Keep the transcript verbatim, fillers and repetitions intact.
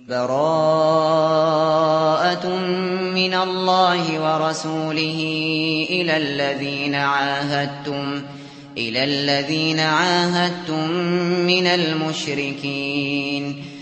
بَرَاءَةٌ مِّنَ اللَّهِ وَرَسُولِهِ إِلَى الَّذِينَ عَاهَدتُّمْ إِلَى الَّذِينَ عَاهَدتُّم مِّنَ الْمُشْرِكِينَ